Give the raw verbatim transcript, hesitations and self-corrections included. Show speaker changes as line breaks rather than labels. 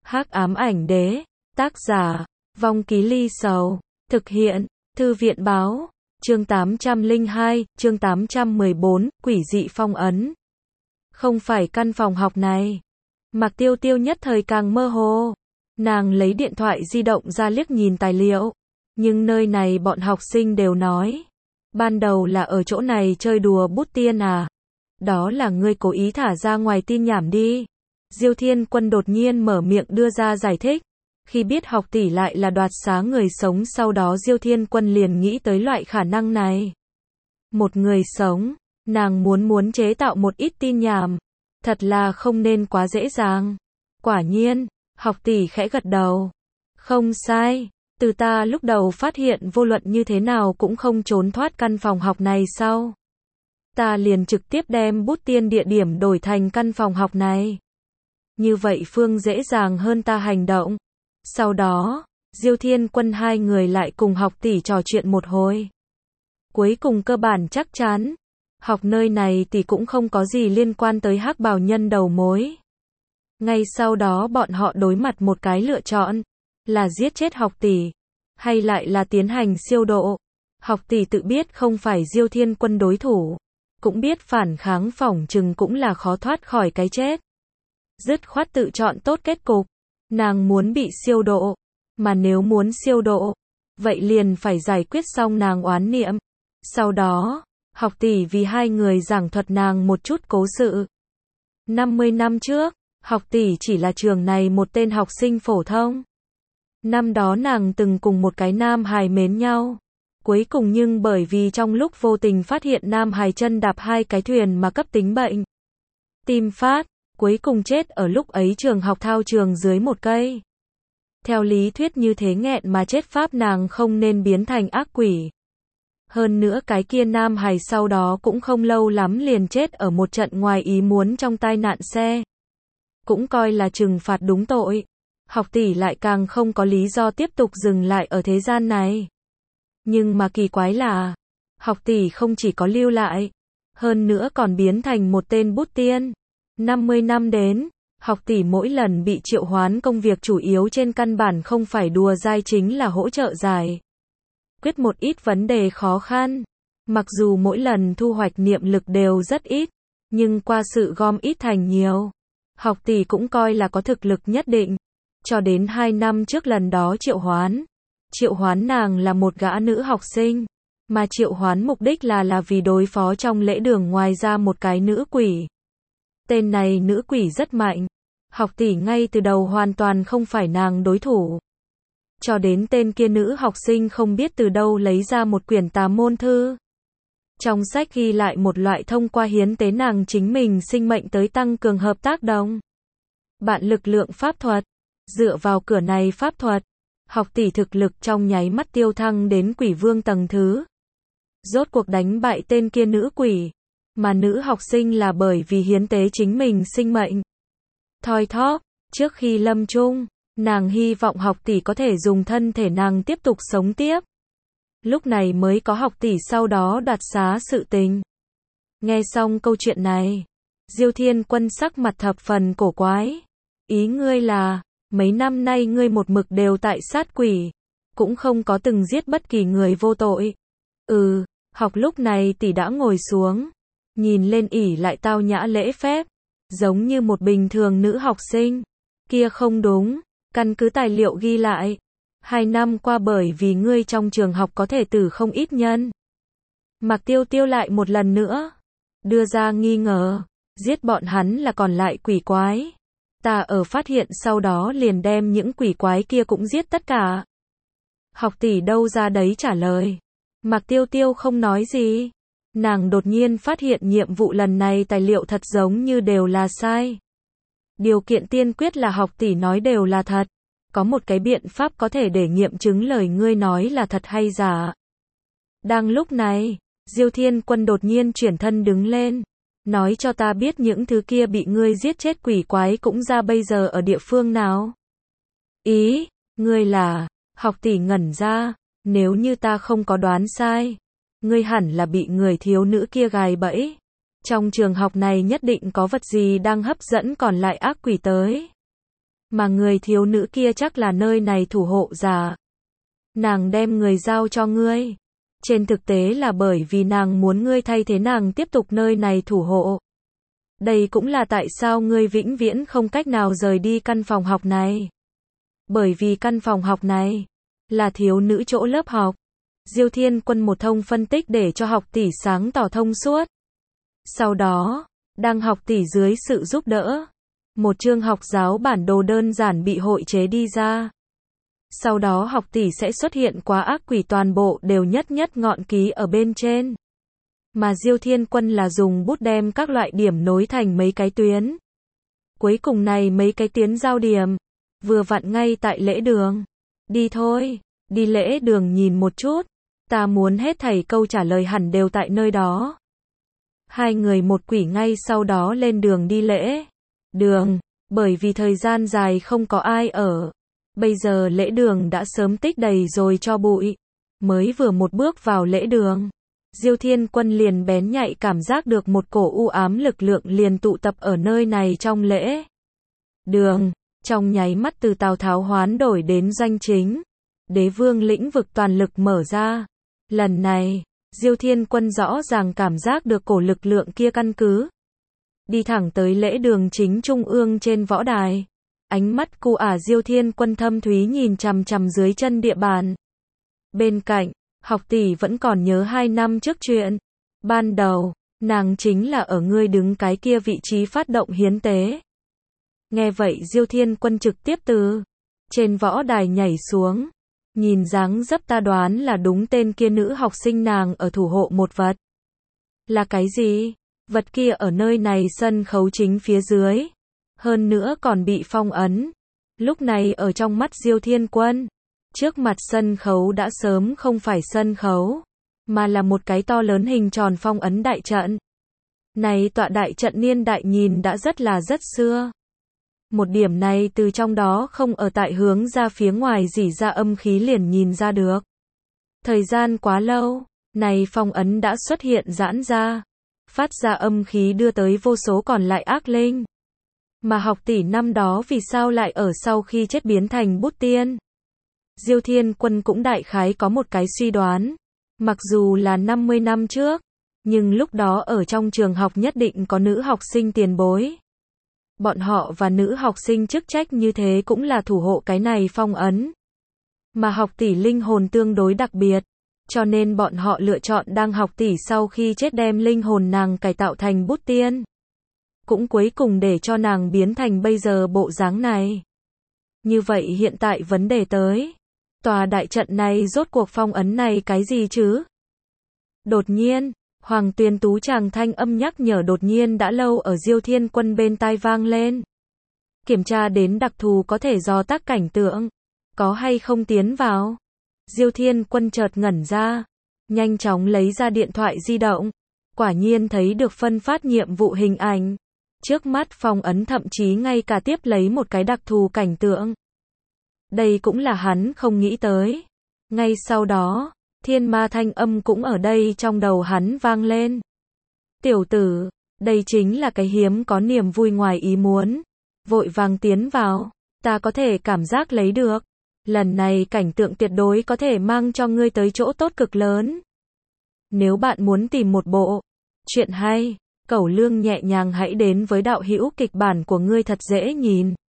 Hắc ám ảnh đế, tác giả, Vong Ký Ly Sầu, thực hiện, Thư viện báo, chương tám trăm lẻ hai, chương tám trăm mười bốn, quỷ dị phong ấn. Không phải căn phòng học này. Mạc Tiêu Tiêu nhất thời càng mơ hồ. Nàng lấy điện thoại di động ra liếc nhìn tài liệu. Nhưng nơi này bọn học sinh đều nói. Ban đầu là ở chỗ này chơi đùa bút tiên à. Đó là ngươi cố ý thả ra ngoài tin nhảm đi. Diêu Thiên Quân đột nhiên mở miệng đưa ra giải thích. Khi biết học tỷ lại là đoạt xá người sống, sau đó Diêu Thiên Quân liền nghĩ tới loại khả năng này. Một người sống, nàng muốn muốn chế tạo một ít tin nhảm. Thật là không nên quá dễ dàng. Quả nhiên, học tỷ khẽ gật đầu. Không sai, từ ta lúc đầu phát hiện vô luận như thế nào cũng không trốn thoát căn phòng học này sau. Ta liền trực tiếp đem bút tiên địa điểm đổi thành căn phòng học này. Như vậy phương dễ dàng hơn ta hành động. Sau đó, Diêu Thiên Quân hai người lại cùng học tỷ trò chuyện một hồi. Cuối cùng cơ bản chắc chắn, học nơi này thì cũng không có gì liên quan tới hắc bào nhân đầu mối. Ngay sau đó bọn họ đối mặt một cái lựa chọn, là giết chết học tỷ, hay lại là tiến hành siêu độ. Học tỷ tự biết không phải Diêu Thiên Quân đối thủ, cũng biết phản kháng phỏng chừng cũng là khó thoát khỏi cái chết. Dứt khoát tự chọn tốt kết cục. Nàng muốn bị siêu độ, mà nếu muốn siêu độ, vậy liền phải giải quyết xong nàng oán niệm. Sau đó, học tỷ vì hai người giảng thuật nàng một chút cố sự. năm mươi năm trước, học tỷ chỉ là trường này một tên học sinh phổ thông. Năm đó nàng từng cùng một cái nam hài mến nhau. Cuối cùng nhưng bởi vì trong lúc vô tình phát hiện nam hài chân đạp hai cái thuyền mà cấp tính bệnh tim phát. Cuối cùng chết ở lúc ấy trường học thao trường dưới một cây. Theo lý thuyết như thế nghẹn mà chết pháp nàng không nên biến thành ác quỷ. Hơn nữa cái kia nam hài sau đó cũng không lâu lắm liền chết ở một trận ngoài ý muốn trong tai nạn xe. Cũng coi là trừng phạt đúng tội. Học tỷ lại càng không có lý do tiếp tục dừng lại ở thế gian này. Nhưng mà kỳ quái là, học tỷ không chỉ có lưu lại, hơn nữa còn biến thành một tên bút tiên. năm mươi năm đến, học tỷ mỗi lần bị triệu hoán công việc chủ yếu trên căn bản không phải đùa dai chính là hỗ trợ giải quyết một ít vấn đề khó khăn. Mặc dù mỗi lần thu hoạch niệm lực đều rất ít, nhưng qua sự gom ít thành nhiều, học tỷ cũng coi là có thực lực nhất định. Cho đến hai năm trước lần đó triệu hoán, triệu hoán nàng là một gã nữ học sinh, mà triệu hoán mục đích là là vì đối phó trong lễ đường ngoài ra một cái nữ quỷ. Tên này nữ quỷ rất mạnh. Học tỷ ngay từ đầu hoàn toàn không phải nàng đối thủ. Cho đến tên kia nữ học sinh không biết từ đâu lấy ra một quyển tà môn thư. Trong sách ghi lại một loại thông qua hiến tế nàng chính mình sinh mệnh tới tăng cường hợp tác đồng bạn lực lượng pháp thuật. Dựa vào cửa này pháp thuật, học tỷ thực lực trong nháy mắt tiêu thăng đến quỷ vương tầng thứ. Rốt cuộc đánh bại tên kia nữ quỷ. Mà nữ học sinh là bởi vì hiến tế chính mình sinh mệnh. Thoi thóp, trước khi lâm chung, nàng hy vọng học tỷ có thể dùng thân thể nàng tiếp tục sống tiếp. Lúc này mới có học tỷ sau đó đoạt xá sự tình. Nghe xong câu chuyện này, Diêu Thiên Quân sắc mặt thập phần cổ quái. Ý ngươi là, mấy năm nay ngươi một mực đều tại sát quỷ, cũng không có từng giết bất kỳ người vô tội. Ừ, học lúc này tỷ đã ngồi xuống. Nhìn lên ỉ lại tao nhã lễ phép, giống như một bình thường nữ học sinh. Kia không đúng, căn cứ tài liệu ghi lại. Hai năm qua bởi vì ngươi trong trường học có thể tử không ít nhân. Mạc Tiêu Tiêu lại một lần nữa đưa ra nghi ngờ, giết bọn hắn là còn lại quỷ quái. Ta ở phát hiện sau đó liền đem những quỷ quái kia cũng giết tất cả. Học tỷ đâu ra đấy trả lời. Mạc Tiêu Tiêu không nói gì. Nàng đột nhiên phát hiện nhiệm vụ lần này tài liệu thật giống như đều là sai. Điều kiện tiên quyết là học tỷ nói đều là thật. Có một cái biện pháp có thể để nghiệm chứng lời ngươi nói là thật hay giả. Đang lúc này, Diêu Thiên Quân đột nhiên chuyển thân đứng lên. Nói cho ta biết những thứ kia bị ngươi giết chết quỷ quái cũng ra bây giờ ở địa phương nào. Ý, ngươi là, học tỷ ngẩn ra, nếu như ta không có đoán sai. Ngươi hẳn là bị người thiếu nữ kia gài bẫy. Trong trường học này nhất định có vật gì đang hấp dẫn còn lại ác quỷ tới. Mà người thiếu nữ kia chắc là nơi này thủ hộ giả. Nàng đem người giao cho ngươi. Trên thực tế là bởi vì nàng muốn ngươi thay thế nàng tiếp tục nơi này thủ hộ. Đây cũng là tại sao ngươi vĩnh viễn không cách nào rời đi căn phòng học này. Bởi vì căn phòng học này là thiếu nữ chỗ lớp học. Diêu Thiên Quân một thông phân tích để cho học tỷ sáng tỏ thông suốt. Sau đó, đang học tỷ dưới sự giúp đỡ, một chương học giáo bản đồ đơn giản bị hội chế đi ra. Sau đó học tỷ sẽ xuất hiện quá ác quỷ toàn bộ đều nhất nhất ngọn ký ở bên trên. Mà Diêu Thiên Quân là dùng bút đem các loại điểm nối thành mấy cái tuyến. Cuối cùng này mấy cái tuyến giao điểm, vừa vặn ngay tại lễ đường. Đi thôi, đi lễ đường nhìn một chút, ta muốn hết thảy câu trả lời hẳn đều tại nơi đó. Hai người một quỷ ngay sau đó lên đường đi lễ đường, bởi vì thời gian dài không có ai ở. Bây giờ lễ đường đã sớm tích đầy rồi cho bụi. Mới vừa một bước vào lễ đường, Diêu Thiên Quân liền bén nhạy cảm giác được một cổ u ám lực lượng liền tụ tập ở nơi này trong lễ đường. Trong nháy mắt từ Tào Tháo hoán đổi đến doanh chính. Đế vương lĩnh vực toàn lực mở ra. Lần này, Diêu Thiên Quân rõ ràng cảm giác được cổ lực lượng kia căn cứ. Đi thẳng tới lễ đường chính trung ương trên võ đài. Ánh mắt cu ả Diêu Thiên Quân thâm thúy nhìn chằm chằm dưới chân địa bàn. Bên cạnh, học tỷ vẫn còn nhớ hai năm trước chuyện. Ban đầu, nàng chính là ở ngươi đứng cái kia vị trí phát động hiến tế. Nghe vậy Diêu Thiên Quân trực tiếp từ trên võ đài nhảy xuống. Nhìn dáng dấp ta đoán là đúng tên kia nữ học sinh nàng ở thủ hộ một vật. Là cái gì? Vật kia ở nơi này sân khấu chính phía dưới. Hơn nữa còn bị phong ấn. Lúc này ở trong mắt Diêu Thiên Quân, trước mặt sân khấu đã sớm không phải sân khấu, mà là một cái to lớn hình tròn phong ấn đại trận. Này tọa đại trận niên đại nhìn đã rất là rất xưa. Một điểm này từ trong đó không ở tại hướng ra phía ngoài rỉ ra âm khí liền nhìn ra được. Thời gian quá lâu, này phong ấn đã xuất hiện giãn ra, phát ra âm khí đưa tới vô số còn lại ác linh. Mà học tỷ năm đó vì sao lại ở sau khi chết biến thành bút tiên? Diêu Thiên Quân cũng đại khái có một cái suy đoán. Mặc dù là năm mươi năm trước, nhưng lúc đó ở trong trường học nhất định có nữ học sinh tiền bối. Bọn họ và nữ học sinh chức trách như thế cũng là thủ hộ cái này phong ấn. Mà học tỷ linh hồn tương đối đặc biệt, cho nên bọn họ lựa chọn đang học tỷ sau khi chết đem linh hồn nàng cải tạo thành bút tiên. Cũng cuối cùng để cho nàng biến thành bây giờ bộ dáng này. Như vậy hiện tại vấn đề tới. Tòa đại trận này rốt cuộc phong ấn này cái gì chứ? Đột nhiên, Hoàng Tuyền Tú chàng thanh âm nhắc nhở đột nhiên đã lâu ở Diêu Thiên Quân bên tai vang lên. Kiểm tra đến đặc thù có thể do tác cảnh tượng. Có hay không tiến vào? Diêu Thiên Quân chợt ngẩn ra. Nhanh chóng lấy ra điện thoại di động. Quả nhiên thấy được phân phát nhiệm vụ hình ảnh. Trước mắt phong ấn thậm chí ngay cả tiếp lấy một cái đặc thù cảnh tượng. Đây cũng là hắn không nghĩ tới. Ngay sau đó, thiên ma thanh âm cũng ở đây trong đầu hắn vang lên. Tiểu tử, đây chính là cái hiếm có niềm vui ngoài ý muốn. Vội vàng tiến vào, ta có thể cảm giác lấy được. Lần này cảnh tượng tuyệt đối có thể mang cho ngươi tới chỗ tốt cực lớn. Nếu bạn muốn tìm một bộ chuyện hay, Cẩu Lương nhẹ nhàng hãy đến với đạo hữu kịch bản của ngươi thật dễ nhìn.